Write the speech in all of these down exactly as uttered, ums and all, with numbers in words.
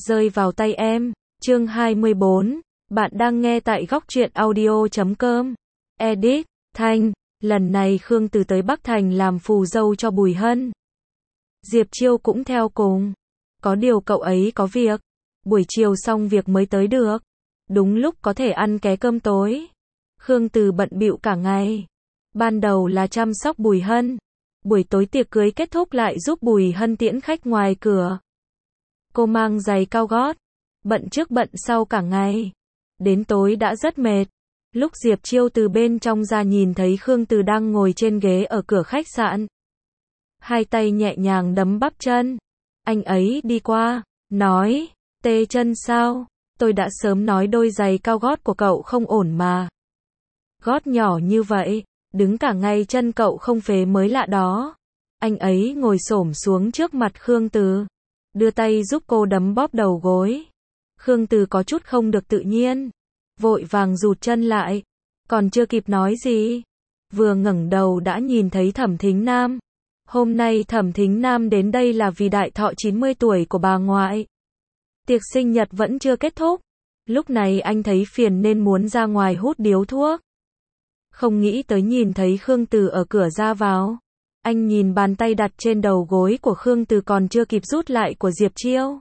rơi vào tay em. Chương hai mươi bốn, bạn đang nghe tại góc truyện audio chấm com. Edit, Thanh, lần này Khương Từ tới Bắc Thành làm phù dâu cho Bùi Hân. Diệp Chiêu cũng theo cùng. Có điều cậu ấy có việc, buổi chiều xong việc mới tới được. Đúng lúc có thể ăn ké cơm tối. Khương Từ bận bịu cả ngày. Ban đầu là chăm sóc Bùi Hân. Buổi tối tiệc cưới kết thúc lại giúp Bùi Hân tiễn khách ngoài cửa. Cô mang giày cao gót, bận trước bận sau cả ngày. Đến tối đã rất mệt. Lúc Diệp Chiêu từ bên trong ra nhìn thấy Khương Từ đang ngồi trên ghế ở cửa khách sạn. Hai tay nhẹ nhàng đấm bắp chân. Anh ấy đi qua, nói, tê chân sao? Tôi đã sớm nói đôi giày cao gót của cậu không ổn mà. Gót nhỏ như vậy, đứng cả ngày chân cậu không phế mới lạ đó. Anh ấy ngồi xổm xuống trước mặt Khương Từ, đưa tay giúp cô đấm bóp đầu gối. Khương Từ có chút không được tự nhiên, vội vàng rụt chân lại, còn chưa kịp nói gì, vừa ngẩng đầu đã nhìn thấy Thẩm Thính Nam. Hôm nay Thẩm Thính Nam đến đây là vì đại thọ chín mươi tuổi của bà ngoại. Tiệc sinh nhật vẫn chưa kết thúc. Lúc này anh thấy phiền nên muốn ra ngoài hút điếu thuốc. Không nghĩ tới nhìn thấy Khương Từ ở cửa ra vào. Anh nhìn bàn tay đặt trên đầu gối của Khương Từ còn chưa kịp rút lại của Diệp Chiêu.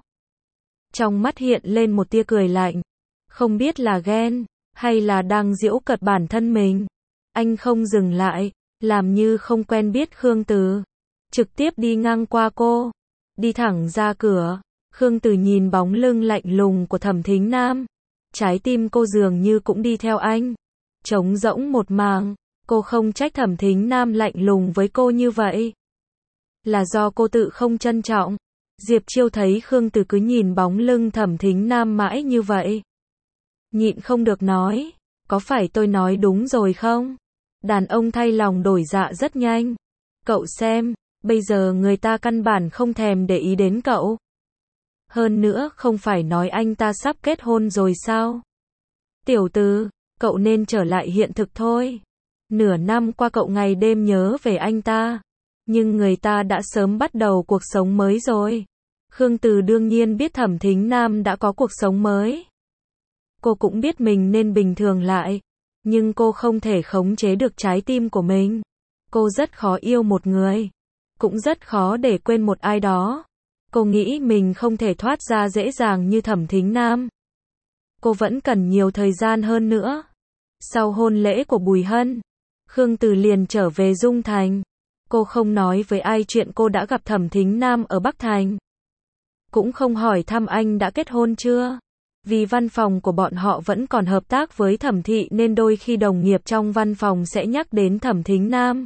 Trong mắt hiện lên một tia cười lạnh. Không biết là ghen, hay là đang giễu cợt bản thân mình. Anh không dừng lại, làm như không quen biết Khương Từ. Trực tiếp đi ngang qua cô. Đi thẳng ra cửa. Khương Từ nhìn bóng lưng lạnh lùng của Thẩm Thính Nam. Trái tim cô dường như cũng đi theo anh. Trống rỗng một mảng. Cô không trách Thẩm Thính Nam lạnh lùng với cô như vậy. Là do cô tự không trân trọng. Diệp Chiêu thấy Khương Từ cứ nhìn bóng lưng Thẩm Thính Nam mãi như vậy. Nhịn không được nói. Có phải tôi nói đúng rồi không? Đàn ông thay lòng đổi dạ rất nhanh. Cậu xem, bây giờ người ta căn bản không thèm để ý đến cậu. Hơn nữa không phải nói anh ta sắp kết hôn rồi sao? Tiểu Từ, cậu nên trở lại hiện thực thôi. Nửa năm qua cậu ngày đêm nhớ về anh ta. Nhưng người ta đã sớm bắt đầu cuộc sống mới rồi. Khương Từ đương nhiên biết Thẩm Thính Nam đã có cuộc sống mới. Cô cũng biết mình nên bình thường lại. Nhưng cô không thể khống chế được trái tim của mình. Cô rất khó yêu một người. Cũng rất khó để quên một ai đó. Cô nghĩ mình không thể thoát ra dễ dàng như Thẩm Thính Nam. Cô vẫn cần nhiều thời gian hơn nữa. Sau hôn lễ của Bùi Hân, Khương Từ liền trở về Dung Thành. Cô không nói với ai chuyện cô đã gặp Thẩm Thính Nam ở Bắc Thành. Cũng không hỏi thăm anh đã kết hôn chưa. Vì văn phòng của bọn họ vẫn còn hợp tác với Thẩm thị nên đôi khi đồng nghiệp trong văn phòng sẽ nhắc đến Thẩm Thính Nam.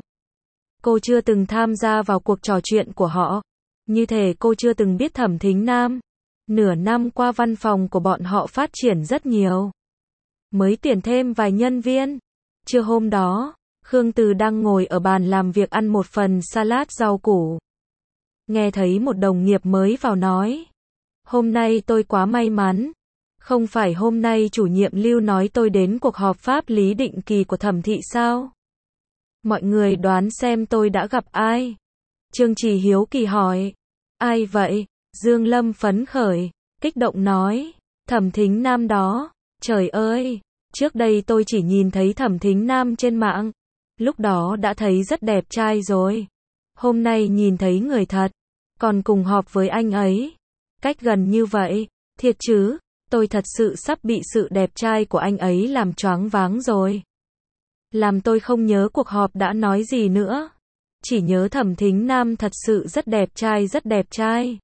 Cô chưa từng tham gia vào cuộc trò chuyện của họ. Như thể cô chưa từng biết Thẩm Thính Nam. Nửa năm qua văn phòng của bọn họ phát triển rất nhiều. Mới tuyển thêm vài nhân viên. Trưa hôm đó, Khương Từ đang ngồi ở bàn làm việc ăn một phần salad rau củ. Nghe thấy một đồng nghiệp mới vào nói. Hôm nay tôi quá may mắn. Không phải hôm nay chủ nhiệm Lưu nói tôi đến cuộc họp pháp lý định kỳ của Thẩm thị sao? Mọi người đoán xem tôi đã gặp ai? Trương Trì hiếu kỳ hỏi. Ai vậy? Dương Lâm phấn khởi, kích động nói. Thẩm Thính Nam đó. Trời ơi! Trước đây tôi chỉ nhìn thấy Thẩm Thính Nam trên mạng. Lúc đó đã thấy rất đẹp trai rồi. Hôm nay nhìn thấy người thật. Còn cùng họp với anh ấy. Cách gần như vậy. Thiệt chứ, tôi thật sự sắp bị sự đẹp trai của anh ấy làm choáng váng rồi. Làm tôi không nhớ cuộc họp đã nói gì nữa. Chỉ nhớ Thẩm Thính Nam thật sự rất đẹp trai rất đẹp trai.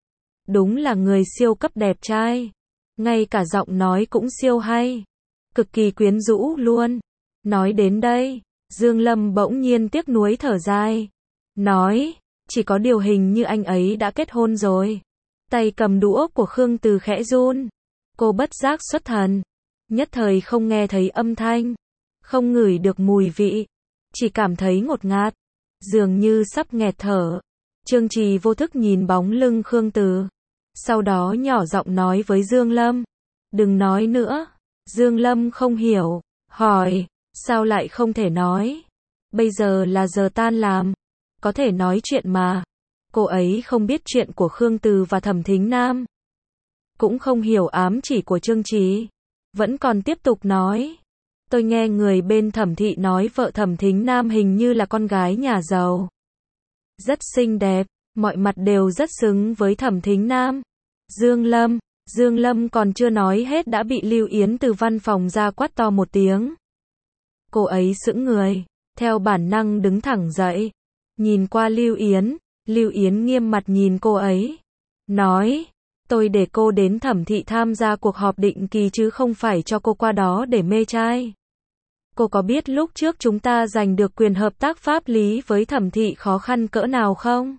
Đúng là người siêu cấp đẹp trai. Ngay cả giọng nói cũng siêu hay. Cực kỳ quyến rũ luôn. Nói đến đây, Dương Lâm bỗng nhiên tiếc nuối thở dài. Nói, chỉ có điều hình như anh ấy đã kết hôn rồi. Tay cầm đũa của Khương Từ khẽ run. Cô bất giác xuất thần. Nhất thời không nghe thấy âm thanh. Không ngửi được mùi vị. Chỉ cảm thấy ngột ngạt. Dường như sắp nghẹt thở. Trương Trì vô thức nhìn bóng lưng Khương Từ. Sau đó nhỏ giọng nói với Dương Lâm. Đừng nói nữa. Dương Lâm không hiểu. Hỏi. Sao lại không thể nói? Bây giờ là giờ tan làm. Có thể nói chuyện mà. Cô ấy không biết chuyện của Khương Từ và Thẩm Thính Nam. cũng không hiểu ám chỉ của Trương Trì. Vẫn còn tiếp tục nói. Tôi nghe người bên Thẩm thị nói vợ Thẩm Thính Nam hình như là con gái nhà giàu. Rất xinh đẹp, mọi mặt đều rất xứng với Thẩm Thính Nam. Dương Lâm, Dương Lâm còn chưa nói hết đã bị Lưu Yến từ văn phòng ra quát to một tiếng. Cô ấy sững người, theo bản năng đứng thẳng dậy, nhìn qua Lưu Yến, Lưu Yến nghiêm mặt nhìn cô ấy, nói, tôi để cô đến Thẩm thị tham gia cuộc họp định kỳ chứ không phải cho cô qua đó để mê trai. Cô có biết lúc trước chúng ta giành được quyền hợp tác pháp lý với Thẩm thị khó khăn cỡ nào không?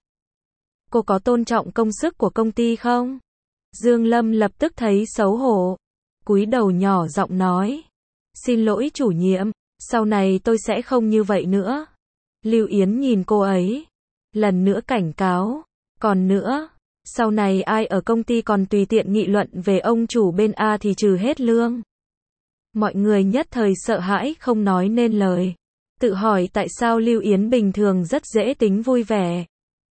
Cô có tôn trọng công sức của công ty không? Dương Lâm lập tức thấy xấu hổ, cúi đầu nhỏ giọng nói, xin lỗi chủ nhiệm, sau này tôi sẽ không như vậy nữa. Lưu Yến nhìn cô ấy, lần nữa cảnh cáo, còn nữa, sau này ai ở công ty còn tùy tiện nghị luận về ông chủ bên A thì trừ hết lương. Mọi người nhất thời sợ hãi không nói nên lời, tự hỏi tại sao Lưu Yến bình thường rất dễ tính vui vẻ,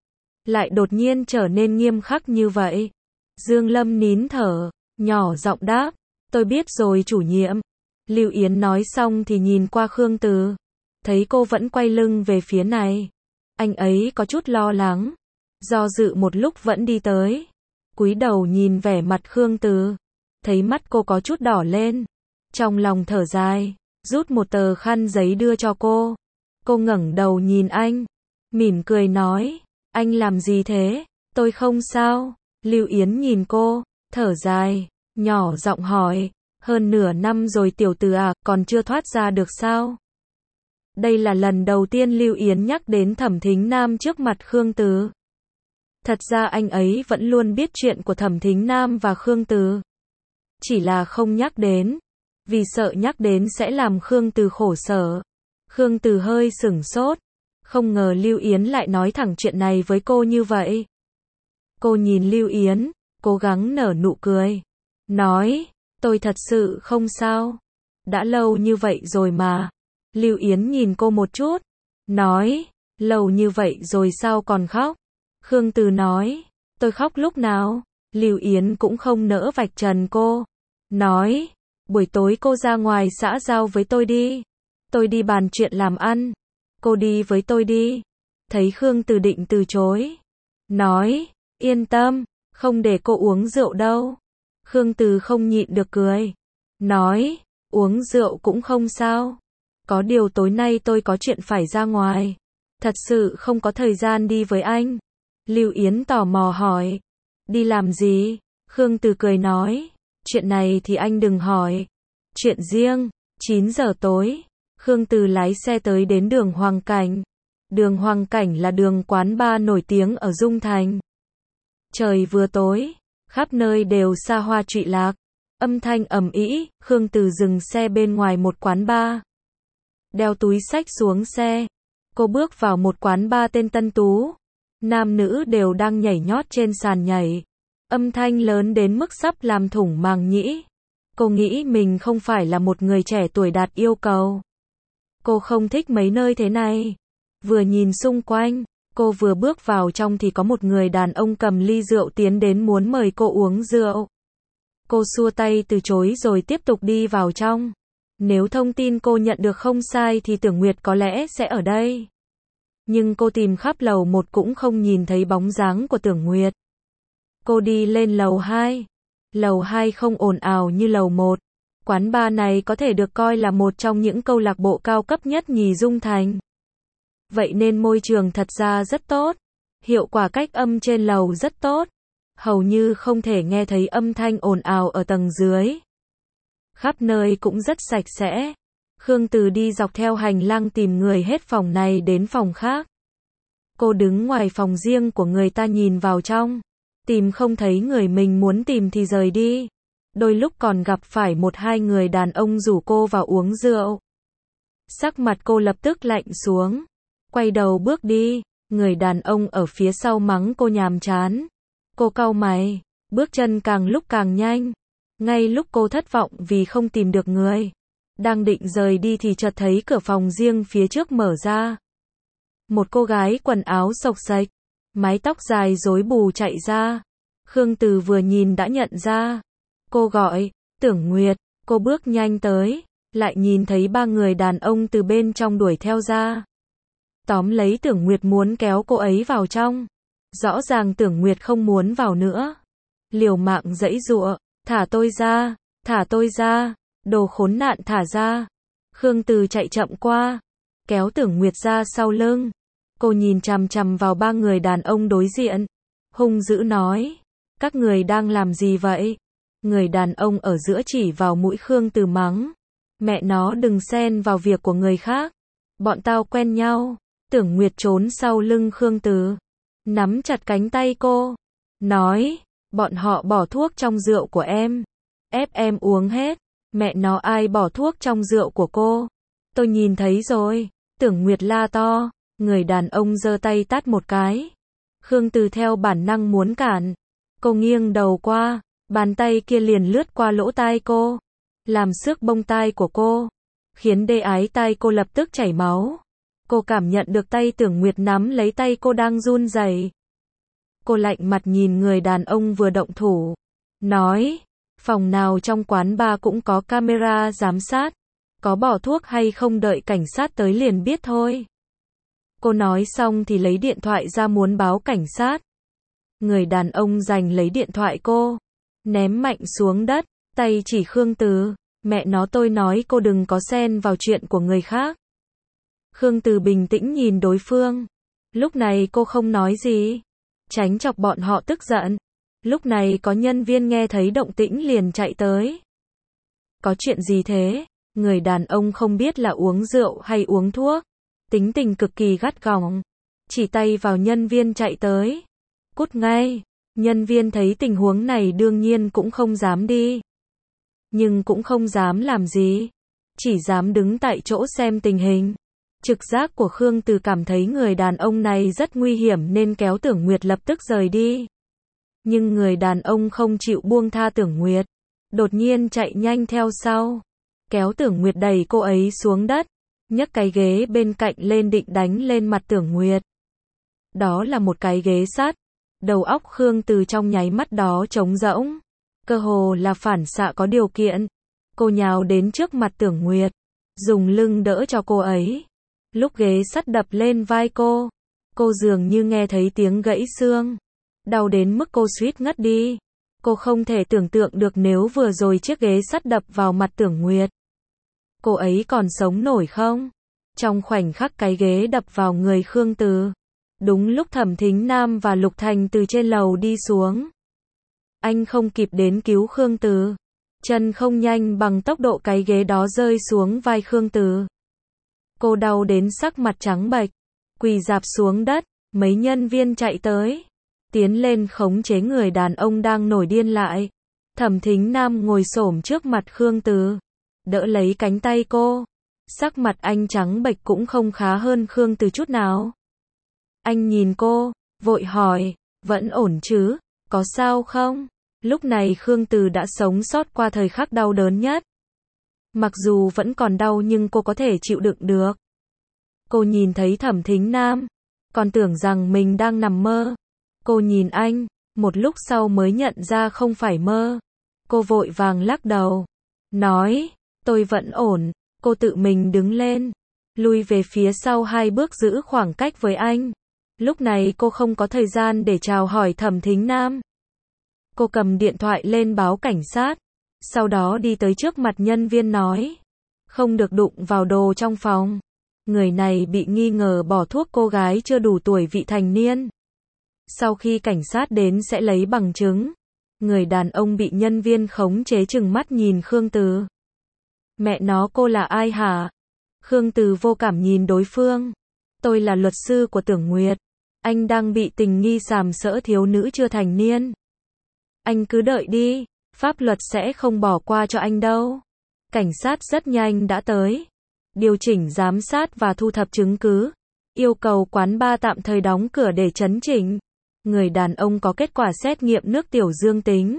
lại đột nhiên trở nên nghiêm khắc như vậy. Dương Lâm nín thở, nhỏ giọng đáp, tôi biết rồi chủ nhiệm. Lưu Yến nói xong thì nhìn qua Khương Từ, thấy cô vẫn quay lưng về phía này. Anh ấy có chút lo lắng, do dự một lúc vẫn đi tới, cúi đầu nhìn vẻ mặt Khương Từ, thấy mắt cô có chút đỏ lên, trong lòng thở dài, rút một tờ khăn giấy đưa cho cô. Cô ngẩng đầu nhìn anh, mỉm cười nói, anh làm gì thế? Tôi không sao. Lưu Yến nhìn cô, thở dài, nhỏ giọng hỏi, hơn nửa năm rồi tiểu tử à, còn chưa thoát ra được sao? Đây là lần đầu tiên Lưu Yến nhắc đến Thẩm Thính Nam trước mặt Khương Từ. Thật ra anh ấy vẫn luôn biết chuyện của Thẩm Thính Nam và Khương Từ, chỉ là không nhắc đến, vì sợ nhắc đến sẽ làm Khương Từ khổ sở. Khương Từ hơi sửng sốt, không ngờ Lưu Yến lại nói thẳng chuyện này với cô như vậy. Cô nhìn Lưu Yến, cố gắng nở nụ cười, nói, tôi thật sự không sao, đã lâu như vậy rồi mà. Lưu Yến nhìn cô một chút, nói, lâu như vậy rồi sao còn khóc? Khương Từ nói, tôi khóc lúc nào? Lưu Yến cũng không nỡ vạch trần cô, nói, buổi tối cô ra ngoài xã giao với tôi đi, tôi đi bàn chuyện làm ăn, cô đi với tôi đi. Thấy Khương Từ định từ chối, nói, yên tâm, không để cô uống rượu đâu. Khương Từ không nhịn được cười, nói, uống rượu cũng không sao, có điều tối nay tôi có chuyện phải ra ngoài, thật sự không có thời gian đi với anh. Lưu Yến tò mò hỏi, đi làm gì? Khương Từ cười nói, chuyện này thì anh đừng hỏi, chuyện riêng. Chín giờ tối, Khương Từ lái xe tới đến đường Hoàng Cảnh. Đường Hoàng Cảnh là đường quán bar nổi tiếng ở Dung Thành. Trời vừa tối, khắp nơi đều xa hoa trụy lạc, âm thanh ầm ĩ. Khương Từ dừng xe bên ngoài một quán bar, đeo túi xách xuống xe. Cô bước vào một quán bar tên Tân Tú, nam nữ đều đang nhảy nhót trên sàn nhảy, âm thanh lớn đến mức sắp làm thủng màng nhĩ. Cô nghĩ mình không phải là một người trẻ tuổi đạt yêu cầu. Cô không thích mấy nơi thế này. Vừa nhìn xung quanh, cô vừa bước vào trong thì có một người đàn ông cầm ly rượu tiến đến muốn mời cô uống rượu. Cô xua tay từ chối rồi tiếp tục đi vào trong. Nếu thông tin cô nhận được không sai thì Tưởng Nguyệt có lẽ sẽ ở đây. Nhưng cô tìm khắp lầu một cũng không nhìn thấy bóng dáng của Tưởng Nguyệt. Cô đi lên lầu hai. Lầu hai không ồn ào như lầu một. Quán bar này có thể được coi là một trong những câu lạc bộ cao cấp nhất nhì Dung Thành. Vậy nên môi trường thật ra rất tốt. Hiệu quả cách âm trên lầu rất tốt. Hầu như không thể nghe thấy âm thanh ồn ào ở tầng dưới. Khắp nơi cũng rất sạch sẽ. Khương Từ đi dọc theo hành lang tìm người hết phòng này đến phòng khác. Cô đứng ngoài phòng riêng của người ta nhìn vào trong. Tìm không thấy người mình muốn tìm thì rời đi. Đôi lúc còn gặp phải một hai người đàn ông rủ cô vào uống rượu. Sắc mặt cô lập tức lạnh xuống. Quay đầu bước đi. Người đàn ông ở phía sau mắng cô nhàm chán. Cô cau mày. Bước chân càng lúc càng nhanh. Ngay lúc cô thất vọng vì không tìm được người, đang định rời đi thì chợt thấy cửa phòng riêng phía trước mở ra. Một cô gái quần áo xộc xệch, mái tóc dài rối bù chạy ra. Khương Từ vừa nhìn đã nhận ra. Cô gọi, Tưởng Nguyệt, cô bước nhanh tới, lại nhìn thấy ba người đàn ông từ bên trong đuổi theo ra. Tóm lấy Tưởng Nguyệt muốn kéo cô ấy vào trong. Rõ ràng Tưởng Nguyệt không muốn vào nữa. Liều mạng giãy giụa, thả tôi ra, thả tôi ra, đồ khốn nạn thả ra. Khương Từ chạy chậm qua, kéo Tưởng Nguyệt ra sau lưng. Cô nhìn chằm chằm vào ba người đàn ông đối diện, hung dữ nói, các người đang làm gì vậy? Người đàn ông ở giữa chỉ vào mũi Khương Từ mắng, mẹ nó đừng xen vào việc của người khác, bọn tao quen nhau. Tưởng Nguyệt trốn sau lưng Khương Từ, nắm chặt cánh tay cô, nói, bọn họ bỏ thuốc trong rượu của em, ép em uống hết, mẹ nó ai bỏ thuốc trong rượu của cô? Tôi nhìn thấy rồi. Tưởng Nguyệt la to, người đàn ông giơ tay tát một cái. Khương Từ theo bản năng muốn cản, cô nghiêng đầu qua, bàn tay kia liền lướt qua lỗ tai cô, làm xước bông tai của cô, khiến đê ái tai cô lập tức chảy máu. Cô cảm nhận được tay Tưởng Nguyệt nắm lấy tay cô đang run rẩy. Cô lạnh mặt nhìn người đàn ông vừa động thủ, nói, phòng nào trong quán bar cũng có camera giám sát, có bỏ thuốc hay không đợi cảnh sát tới liền biết thôi. Cô nói xong thì lấy điện thoại ra muốn báo cảnh sát. Người đàn ông giành lấy điện thoại cô, ném mạnh xuống đất, tay chỉ Khương Từ, mẹ nó tôi nói cô đừng có xen vào chuyện của người khác. Khương Từ bình tĩnh nhìn đối phương. Lúc này cô không nói gì, tránh chọc bọn họ tức giận. Lúc này có nhân viên nghe thấy động tĩnh liền chạy tới. Có chuyện gì thế? Người đàn ông không biết là uống rượu hay uống thuốc, tính tình cực kỳ gắt gỏng, chỉ tay vào nhân viên chạy tới. Cút ngay. Nhân viên thấy tình huống này đương nhiên cũng không dám đi, nhưng cũng không dám làm gì, chỉ dám đứng tại chỗ xem tình hình. Trực giác của Khương Từ cảm thấy người đàn ông này rất nguy hiểm nên kéo Tưởng Nguyệt lập tức rời đi. Nhưng người đàn ông không chịu buông tha Tưởng Nguyệt, đột nhiên chạy nhanh theo sau, kéo Tưởng Nguyệt đẩy cô ấy xuống đất, nhấc cái ghế bên cạnh lên định đánh lên mặt Tưởng Nguyệt. Đó là một cái ghế sắt. Đầu óc Khương Từ trong nháy mắt đó trống rỗng, cơ hồ là phản xạ có điều kiện. Cô nhào đến trước mặt Tưởng Nguyệt, dùng lưng đỡ cho cô ấy. Lúc ghế sắt đập lên vai cô, cô dường như nghe thấy tiếng gãy xương, đau đến mức cô suýt ngất đi. Cô không thể tưởng tượng được nếu vừa rồi chiếc ghế sắt đập vào mặt Tưởng Nguyệt, cô ấy còn sống nổi không? Trong khoảnh khắc cái ghế đập vào người Khương Từ, đúng lúc Thẩm Thính Nam và Lục Thành từ trên lầu đi xuống. Anh không kịp đến cứu Khương Từ, chân không nhanh bằng tốc độ cái ghế đó rơi xuống vai Khương Từ. Cô đau đến sắc mặt trắng bệch, quỳ rạp xuống đất. Mấy nhân viên chạy tới, tiến lên khống chế người đàn ông đang nổi điên lại. Thẩm Thính Nam ngồi xổm trước mặt Khương Từ, đỡ lấy cánh tay cô. Sắc mặt anh trắng bệch cũng không khá hơn Khương Từ chút nào. Anh nhìn cô, vội hỏi, vẫn ổn chứ, có sao không? Lúc này Khương Từ đã sống sót qua thời khắc đau đớn nhất. Mặc dù vẫn còn đau nhưng cô có thể chịu đựng được. Cô nhìn thấy Thẩm Thính Nam, còn tưởng rằng mình đang nằm mơ. Cô nhìn anh, một lúc sau mới nhận ra không phải mơ. Cô vội vàng lắc đầu, nói, tôi vẫn ổn. Cô tự mình đứng lên, lui về phía sau hai bước giữ khoảng cách với anh. Lúc này cô không có thời gian để chào hỏi Thẩm Thính Nam. Cô cầm điện thoại lên báo cảnh sát, sau đó đi tới trước mặt nhân viên nói, không được đụng vào đồ trong phòng. Người này bị nghi ngờ bỏ thuốc cô gái chưa đủ tuổi vị thành niên. Sau khi cảnh sát đến sẽ lấy bằng chứng. Người đàn ông bị nhân viên khống chế trừng mắt nhìn Khương Từ. Mẹ nó cô là ai hả? Khương Từ vô cảm nhìn đối phương. Tôi là luật sư của Tưởng Nguyệt. Anh đang bị tình nghi sàm sỡ thiếu nữ chưa thành niên. Anh cứ đợi đi, pháp luật sẽ không bỏ qua cho anh đâu. Cảnh sát rất nhanh đã tới, điều chỉnh giám sát và thu thập chứng cứ, yêu cầu quán bar tạm thời đóng cửa để chấn chỉnh. Người đàn ông có kết quả xét nghiệm nước tiểu dương tính,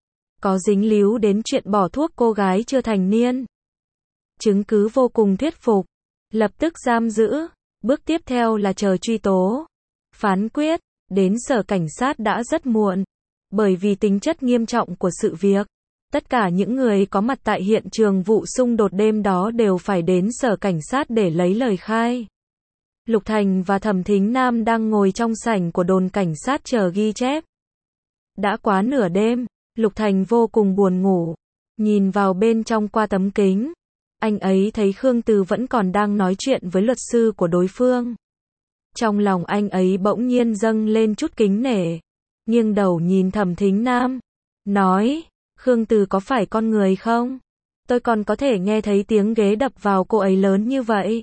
có dính líu đến chuyện bỏ thuốc cô gái chưa thành niên. Chứng cứ vô cùng thuyết phục, lập tức giam giữ. Bước tiếp theo là chờ truy tố. Phán quyết, đến sở cảnh sát đã rất muộn. Bởi vì tính chất nghiêm trọng của sự việc, tất cả những người có mặt tại hiện trường vụ xung đột đêm đó đều phải đến sở cảnh sát để lấy lời khai. Lục Thành và Thẩm Thính Nam đang ngồi trong sảnh của đồn cảnh sát chờ ghi chép. Đã quá nửa đêm, Lục Thành vô cùng buồn ngủ, nhìn vào bên trong qua tấm kính. Anh ấy thấy Khương Từ vẫn còn đang nói chuyện với luật sư của đối phương. Trong lòng anh ấy bỗng nhiên dâng lên chút kính nể, nghiêng đầu nhìn Thẩm Thính Nam, nói, Khương Từ có phải con người không? Tôi còn có thể nghe thấy tiếng ghế đập vào cô ấy lớn như vậy.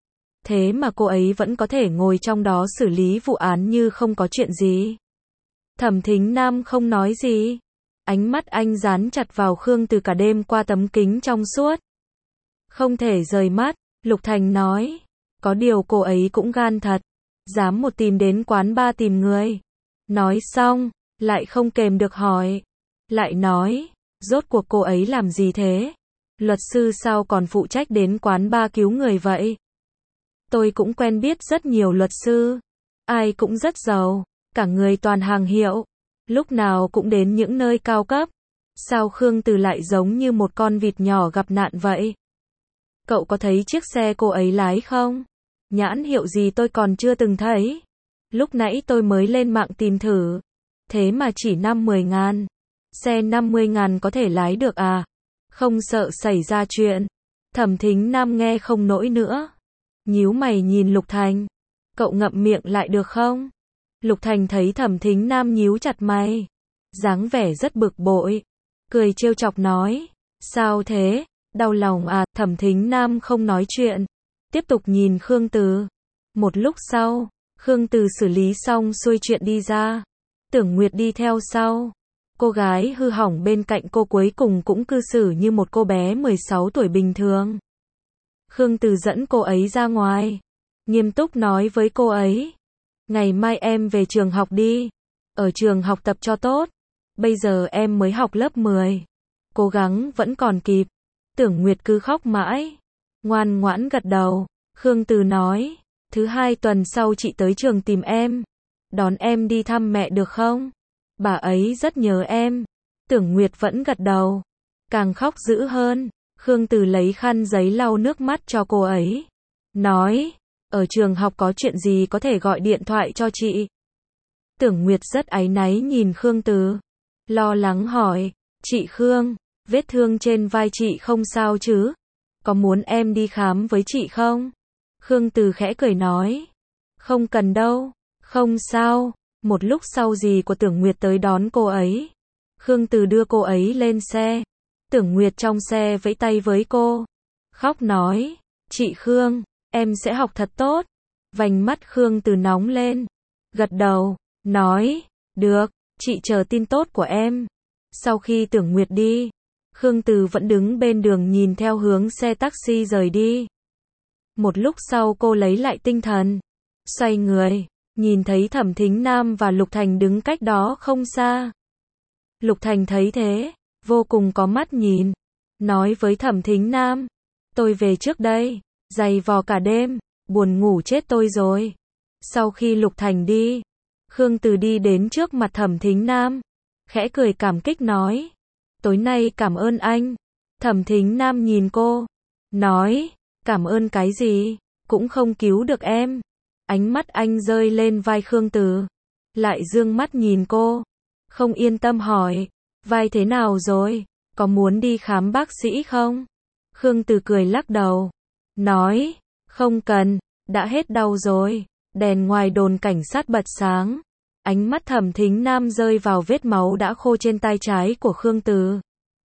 Thế mà cô ấy vẫn có thể ngồi trong đó xử lý vụ án như không có chuyện gì. Thẩm Thính Nam không nói gì. Ánh mắt anh dán chặt vào Khương Từ cả đêm qua tấm kính trong suốt. Không thể rời mắt, Lục Thành nói. Có điều cô ấy cũng gan thật. Dám một tìm đến quán bar tìm người. Nói xong, lại không kềm được hỏi. Lại nói, rốt cuộc cô ấy làm gì thế? Luật sư sao còn phụ trách đến quán bar cứu người vậy? Tôi cũng quen biết rất nhiều luật sư. Ai cũng rất giàu, cả người toàn hàng hiệu. Lúc nào cũng đến những nơi cao cấp. Sao Khương Từ lại giống như một con vịt nhỏ gặp nạn vậy? Cậu có thấy chiếc xe cô ấy lái không? Nhãn hiệu gì tôi còn chưa từng thấy. Lúc nãy tôi mới lên mạng tìm thử. Thế mà chỉ năm mười ngàn. Xe năm mươi ngàn có thể lái được à? Không sợ xảy ra chuyện. Thẩm Thính Nam nghe không nổi nữa. Nhíu mày nhìn Lục Thành. Cậu ngậm miệng lại được không? Lục Thành thấy Thẩm Thính Nam nhíu chặt mày. Dáng vẻ rất bực bội. Cười trêu chọc nói. Sao thế? Đau lòng à? Thẩm Thính Nam không nói chuyện. Tiếp tục nhìn Khương Từ. Một lúc sau, Khương Từ xử lý xong xuôi chuyện đi ra. Tưởng Nguyệt đi theo sau. Cô gái hư hỏng bên cạnh cô cuối cùng cũng cư xử như một cô bé mười sáu tuổi bình thường. Khương Từ dẫn cô ấy ra ngoài. Nghiêm túc nói với cô ấy. Ngày mai em về trường học đi. Ở trường học tập cho tốt. Bây giờ em mới học lớp mười. Cố gắng vẫn còn kịp. Tưởng Nguyệt cứ khóc mãi. Ngoan ngoãn gật đầu. Khương Từ nói. Thứ hai tuần sau chị tới trường tìm em. Đón em đi thăm mẹ được không? Bà ấy rất nhớ em. Tưởng Nguyệt vẫn gật đầu. Càng khóc dữ hơn. Khương Từ lấy khăn giấy lau nước mắt cho cô ấy. Nói. Ở trường học có chuyện gì có thể gọi điện thoại cho chị. Tưởng Nguyệt rất áy náy nhìn Khương Từ. Lo lắng hỏi. Chị Khương, vết thương trên vai chị không sao chứ? Có muốn em đi khám với chị không? Khương Từ khẽ cười nói. Không cần đâu. Không sao. Một lúc sau dì của Tưởng Nguyệt tới đón cô ấy. Khương Từ đưa cô ấy lên xe. Tưởng Nguyệt trong xe vẫy tay với cô. Khóc nói. Chị Khương, em sẽ học thật tốt. Vành mắt Khương Từ nóng lên. Gật đầu. Nói. Được, chị chờ tin tốt của em. Sau khi Tưởng Nguyệt đi, Khương Từ vẫn đứng bên đường nhìn theo hướng xe taxi rời đi. Một lúc sau cô lấy lại tinh thần. Xoay người. Nhìn thấy Thẩm Thính Nam và Lục Thành đứng cách đó không xa. Lục Thành thấy thế, vô cùng có mắt nhìn. Nói với Thẩm Thính Nam. Tôi về trước đây. Dày vò cả đêm. Buồn ngủ chết tôi rồi. Sau khi Lục Thành đi, Khương Từ đi đến trước mặt Thẩm Thính Nam. Khẽ cười cảm kích nói. Tối nay cảm ơn anh. Thẩm Thính Nam nhìn cô. Nói. Cảm ơn cái gì? Cũng không cứu được em. Ánh mắt anh rơi lên vai Khương Từ. Lại dương mắt nhìn cô. Không yên tâm hỏi. Vai thế nào rồi? Có muốn đi khám bác sĩ không? Khương Từ cười lắc đầu. Nói. Không cần. Đã hết đau rồi. Đèn ngoài đồn cảnh sát bật sáng. Ánh mắt Thẩm Thính Nam rơi vào vết máu đã khô trên tay trái của Khương Từ.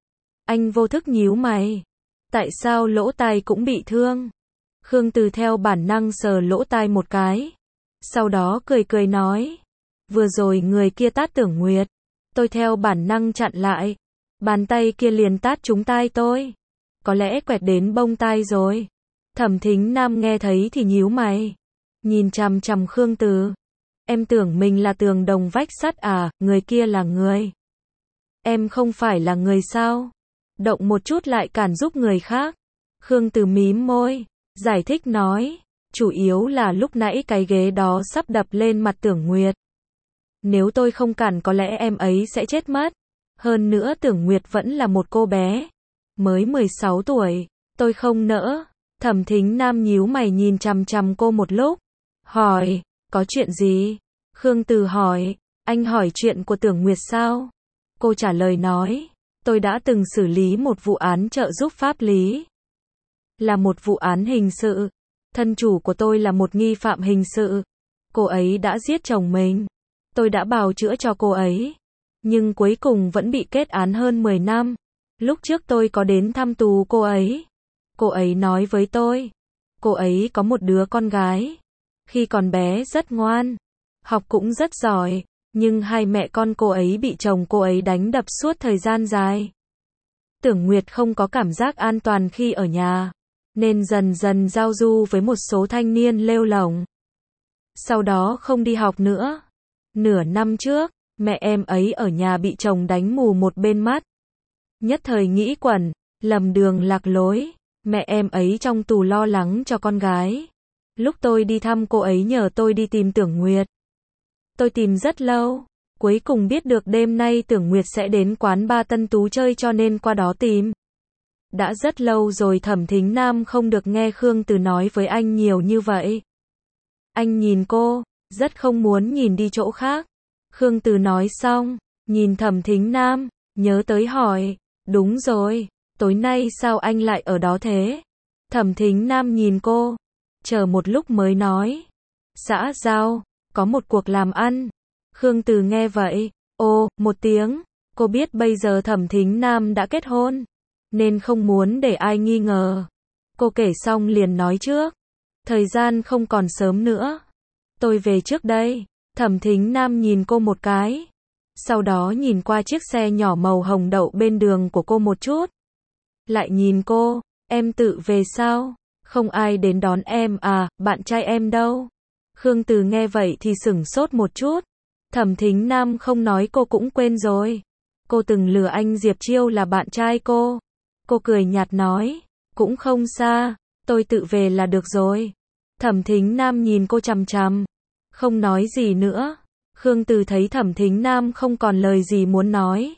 Anh vô thức nhíu mày. Tại sao lỗ tai cũng bị thương? Khương Từ theo bản năng sờ lỗ tai một cái. Sau đó cười cười nói. Vừa rồi người kia tát Tưởng Nguyệt. Tôi theo bản năng chặn lại. Bàn tay kia liền tát trúng tai tôi. Có lẽ quẹt đến bông tai rồi. Thẩm Thính Nam nghe thấy thì nhíu mày. Nhìn chằm chằm Khương Từ. Em tưởng mình là tường đồng vách sắt à, người kia là người. Em không phải là người sao? Động một chút lại cản giúp người khác. Khương Từ mím môi. Giải thích nói. Chủ yếu là lúc nãy cái ghế đó sắp đập lên mặt Tưởng Nguyệt. Nếu tôi không cản có lẽ em ấy sẽ chết mất. Hơn nữa Tưởng Nguyệt vẫn là một cô bé. Mới mười sáu tuổi. Tôi không nỡ. Thẩm Thính Nam nhíu mày nhìn chằm chằm cô một lúc. Hỏi, có chuyện gì? Khương Từ hỏi, anh hỏi chuyện của Tưởng Nguyệt sao? Cô trả lời nói, tôi đã từng xử lý một vụ án trợ giúp pháp lý. Là một vụ án hình sự. Thân chủ của tôi là một nghi phạm hình sự. Cô ấy đã giết chồng mình. Tôi đã bào chữa cho cô ấy. Nhưng cuối cùng vẫn bị kết án hơn mười năm. Lúc trước tôi có đến thăm tù cô ấy. Cô ấy nói với tôi. Cô ấy có một đứa con gái. Khi còn bé rất ngoan. Học cũng rất giỏi. Nhưng hai mẹ con cô ấy bị chồng cô ấy đánh đập suốt thời gian dài. Tưởng Nguyệt không có cảm giác an toàn khi ở nhà. Nên dần dần giao du với một số thanh niên lêu lổng. Sau đó không đi học nữa. Nửa năm trước, mẹ em ấy ở nhà bị chồng đánh mù một bên mắt. Nhất thời nghĩ quẩn, lầm đường lạc lối. Mẹ em ấy trong tù lo lắng cho con gái. Lúc tôi đi thăm cô ấy nhờ tôi đi tìm Tưởng Nguyệt. Tôi tìm rất lâu. Cuối cùng biết được đêm nay Tưởng Nguyệt sẽ đến quán ba Tân Tú chơi cho nên qua đó tìm. Đã rất lâu rồi Thẩm Thính Nam không được nghe Khương Từ nói với anh nhiều như vậy. Anh nhìn cô, rất không muốn nhìn đi chỗ khác. Khương Từ nói xong, nhìn Thẩm Thính Nam, nhớ tới hỏi, đúng rồi, tối nay sao anh lại ở đó thế? Thẩm Thính Nam nhìn cô, chờ một lúc mới nói, xã giao, có một cuộc làm ăn. Khương Từ nghe vậy, ô, một tiếng, cô biết bây giờ Thẩm Thính Nam đã kết hôn, nên không muốn để ai nghi ngờ. Cô kể xong liền nói trước, thời gian không còn sớm nữa. Tôi về trước đây. Thẩm Thính Nam nhìn cô một cái. Sau đó nhìn qua chiếc xe nhỏ màu hồng đậu bên đường của cô một chút. Lại nhìn cô, em tự về sao? Không ai đến đón em à, bạn trai em đâu? Khương Từ nghe vậy thì sửng sốt một chút. Thẩm Thính Nam không nói cô cũng quên rồi. Cô từng lừa anh Diệp Chiêu là bạn trai cô. Cô cười nhạt nói, cũng không xa, tôi tự về là được rồi. Thẩm Thính Nam nhìn cô chằm chằm, không nói gì nữa. Khương Từ thấy Thẩm Thính Nam không còn lời gì muốn nói.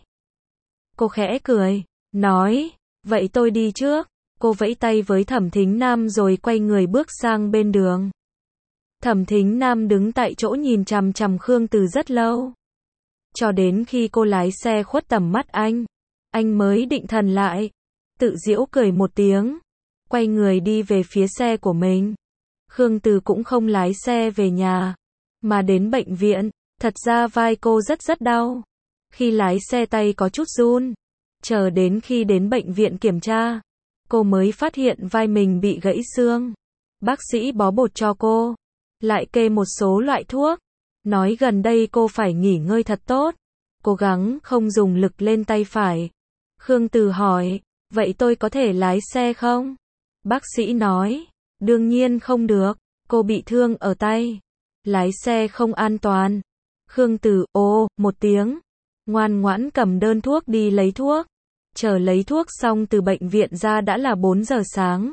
Cô khẽ cười, nói, vậy tôi đi trước. Cô vẫy tay với Thẩm Thính Nam rồi quay người bước sang bên đường. Thẩm Thính Nam đứng tại chỗ nhìn chằm chằm Khương Từ rất lâu. Cho đến khi cô lái xe khuất tầm mắt anh, anh mới định thần lại. Tự giễu cười một tiếng, quay người đi về phía xe của mình. Khương Từ cũng không lái xe về nhà, mà đến bệnh viện. Thật ra vai cô rất rất đau. Khi lái xe tay có chút run. Chờ đến khi đến bệnh viện kiểm tra, cô mới phát hiện vai mình bị gãy xương. Bác sĩ bó bột cho cô, lại kê một số loại thuốc. Nói gần đây cô phải nghỉ ngơi thật tốt, cố gắng không dùng lực lên tay phải. Khương Từ hỏi, vậy tôi có thể lái xe không? Bác sĩ nói, đương nhiên không được, cô bị thương ở tay. Lái xe không an toàn. Khương Từ, ồ, một tiếng. Ngoan ngoãn cầm đơn thuốc đi lấy thuốc. Chờ lấy thuốc xong từ bệnh viện ra đã là bốn giờ sáng.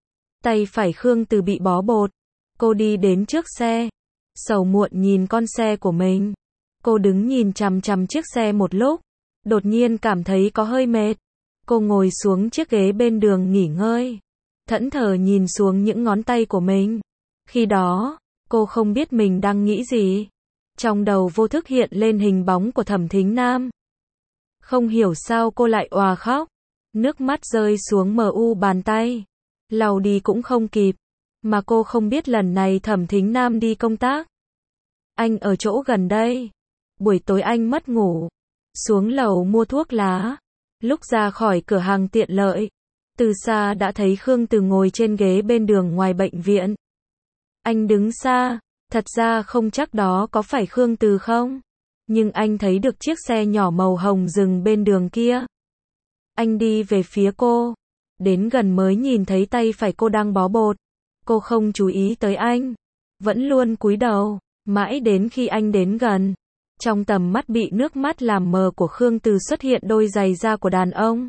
Tay phải Khương Từ bị bó bột. Cô đi đến trước xe. Sầu muộn nhìn con xe của mình. Cô đứng nhìn chằm chằm chiếc xe một lúc. Đột nhiên cảm thấy có hơi mệt. Cô ngồi xuống chiếc ghế bên đường nghỉ ngơi. Thẫn thờ nhìn xuống những ngón tay của mình. Khi đó, cô không biết mình đang nghĩ gì. Trong đầu vô thức hiện lên hình bóng của Thẩm Thính Nam. Không hiểu sao cô lại òa khóc. Nước mắt rơi xuống mờ u bàn tay. Lau đi cũng không kịp. Mà cô không biết lần này Thẩm Thính Nam đi công tác. Anh ở chỗ gần đây. Buổi tối anh mất ngủ. Xuống lầu mua thuốc lá. Lúc ra khỏi cửa hàng tiện lợi, từ xa đã thấy Khương Từ ngồi trên ghế bên đường ngoài bệnh viện. Anh đứng xa, thật ra không chắc đó có phải Khương Từ không. Nhưng anh thấy được chiếc xe nhỏ màu hồng dừng bên đường kia. Anh đi về phía cô. Đến gần mới nhìn thấy tay phải cô đang bó bột. Cô không chú ý tới anh. Vẫn luôn cúi đầu. Mãi đến khi anh đến gần. Trong tầm mắt bị nước mắt làm mờ của Khương Từ xuất hiện đôi giày da của đàn ông.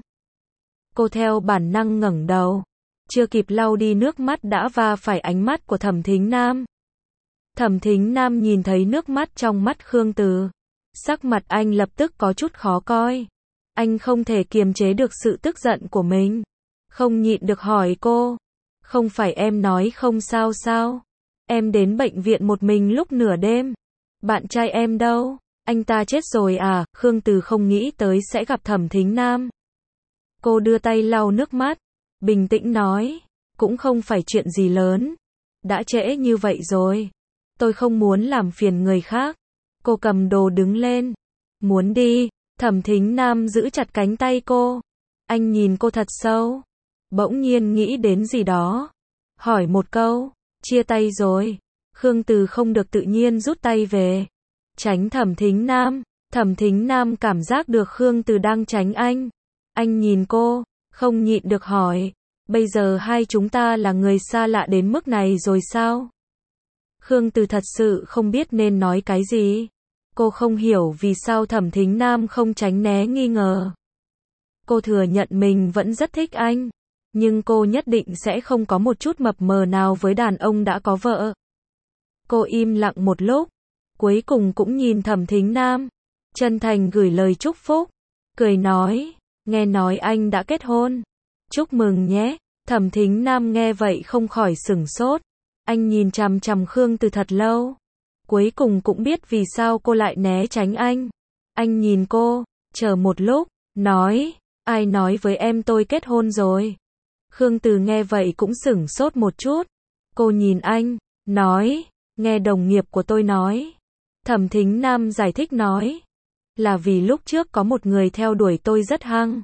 Cô theo bản năng ngẩng đầu. Chưa kịp lau đi nước mắt đã va phải ánh mắt của Thẩm Thính Nam. Thẩm Thính Nam nhìn thấy nước mắt trong mắt Khương Từ. Sắc mặt anh lập tức có chút khó coi. Anh không thể kiềm chế được sự tức giận của mình. Không nhịn được hỏi cô. Không phải em nói không sao sao? Em đến bệnh viện một mình lúc nửa đêm. Bạn trai em đâu? Anh ta chết rồi à? Khương Từ không nghĩ tới sẽ gặp Thẩm Thính Nam. Cô đưa tay lau nước mắt. Bình tĩnh nói. Cũng không phải chuyện gì lớn. Đã trễ như vậy rồi. Tôi không muốn làm phiền người khác. Cô cầm đồ đứng lên. Muốn đi. Thẩm Thính Nam giữ chặt cánh tay cô. Anh nhìn cô thật sâu. Bỗng nhiên nghĩ đến gì đó. Hỏi một câu. Chia tay rồi. Khương Từ không được tự nhiên rút tay về. Tránh Thẩm Thính Nam. Thẩm Thính Nam cảm giác được Khương Từ đang tránh anh. Anh nhìn cô. Không nhịn được hỏi. Bây giờ hai chúng ta là người xa lạ đến mức này rồi sao? Khương Từ thật sự không biết nên nói cái gì. Cô không hiểu vì sao Thẩm Thính Nam không tránh né nghi ngờ. Cô thừa nhận mình vẫn rất thích anh. Nhưng cô nhất định sẽ không có một chút mập mờ nào với đàn ông đã có vợ. Cô im lặng một lúc. Cuối cùng cũng nhìn Thẩm Thính Nam. Chân thành gửi lời chúc phúc. Cười nói. Nghe nói anh đã kết hôn. Chúc mừng nhé. Thẩm Thính Nam nghe vậy không khỏi sửng sốt. Anh nhìn chằm chằm Khương Từ thật lâu. Cuối cùng cũng biết vì sao cô lại né tránh anh. Anh nhìn cô, chờ một lúc, nói, ai nói với em tôi kết hôn rồi. Khương Từ nghe vậy cũng sửng sốt một chút. Cô nhìn anh, nói, nghe đồng nghiệp của tôi nói. Thẩm Thính Nam giải thích nói, là vì lúc trước có một người theo đuổi tôi rất hăng.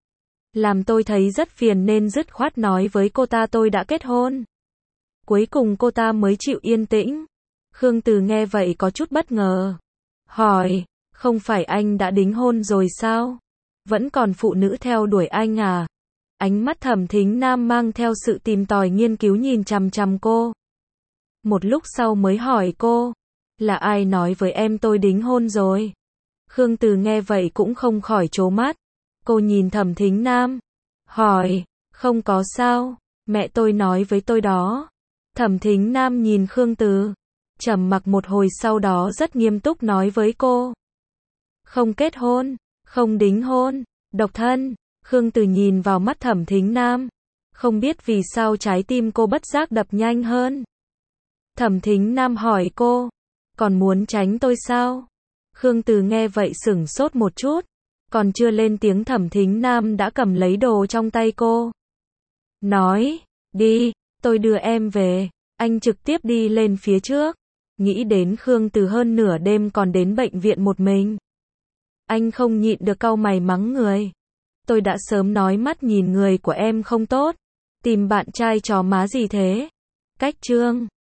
Làm tôi thấy rất phiền nên dứt khoát nói với cô ta tôi đã kết hôn. Cuối cùng cô ta mới chịu yên tĩnh. Khương Từ nghe vậy có chút bất ngờ. Hỏi, không phải anh đã đính hôn rồi sao? Vẫn còn phụ nữ theo đuổi anh à? Ánh mắt Thẩm Thính Nam mang theo sự tìm tòi nghiên cứu nhìn chằm chằm cô. Một lúc sau mới hỏi cô, là ai nói với em tôi đính hôn rồi? Khương Từ nghe vậy cũng không khỏi trố mắt. Cô nhìn Thẩm Thính Nam, hỏi, không có sao, mẹ tôi nói với tôi đó. Thẩm Thính Nam nhìn Khương Từ, trầm mặc một hồi sau đó rất nghiêm túc nói với cô. Không kết hôn, không đính hôn, độc thân. Khương Từ nhìn vào mắt Thẩm Thính Nam, không biết vì sao trái tim cô bất giác đập nhanh hơn. Thẩm Thính Nam hỏi cô, còn muốn tránh tôi sao? Khương Từ nghe vậy sửng sốt một chút, còn chưa lên tiếng Thẩm Thính Nam đã cầm lấy đồ trong tay cô. Nói, đi, tôi đưa em về. Anh trực tiếp đi lên phía trước. Nghĩ đến Khương Từ hơn nửa đêm còn đến bệnh viện một mình. Anh không nhịn được cau mày mắng người. Tôi đã sớm nói mắt nhìn người của em không tốt. Tìm bạn trai chó má gì thế? Cách chương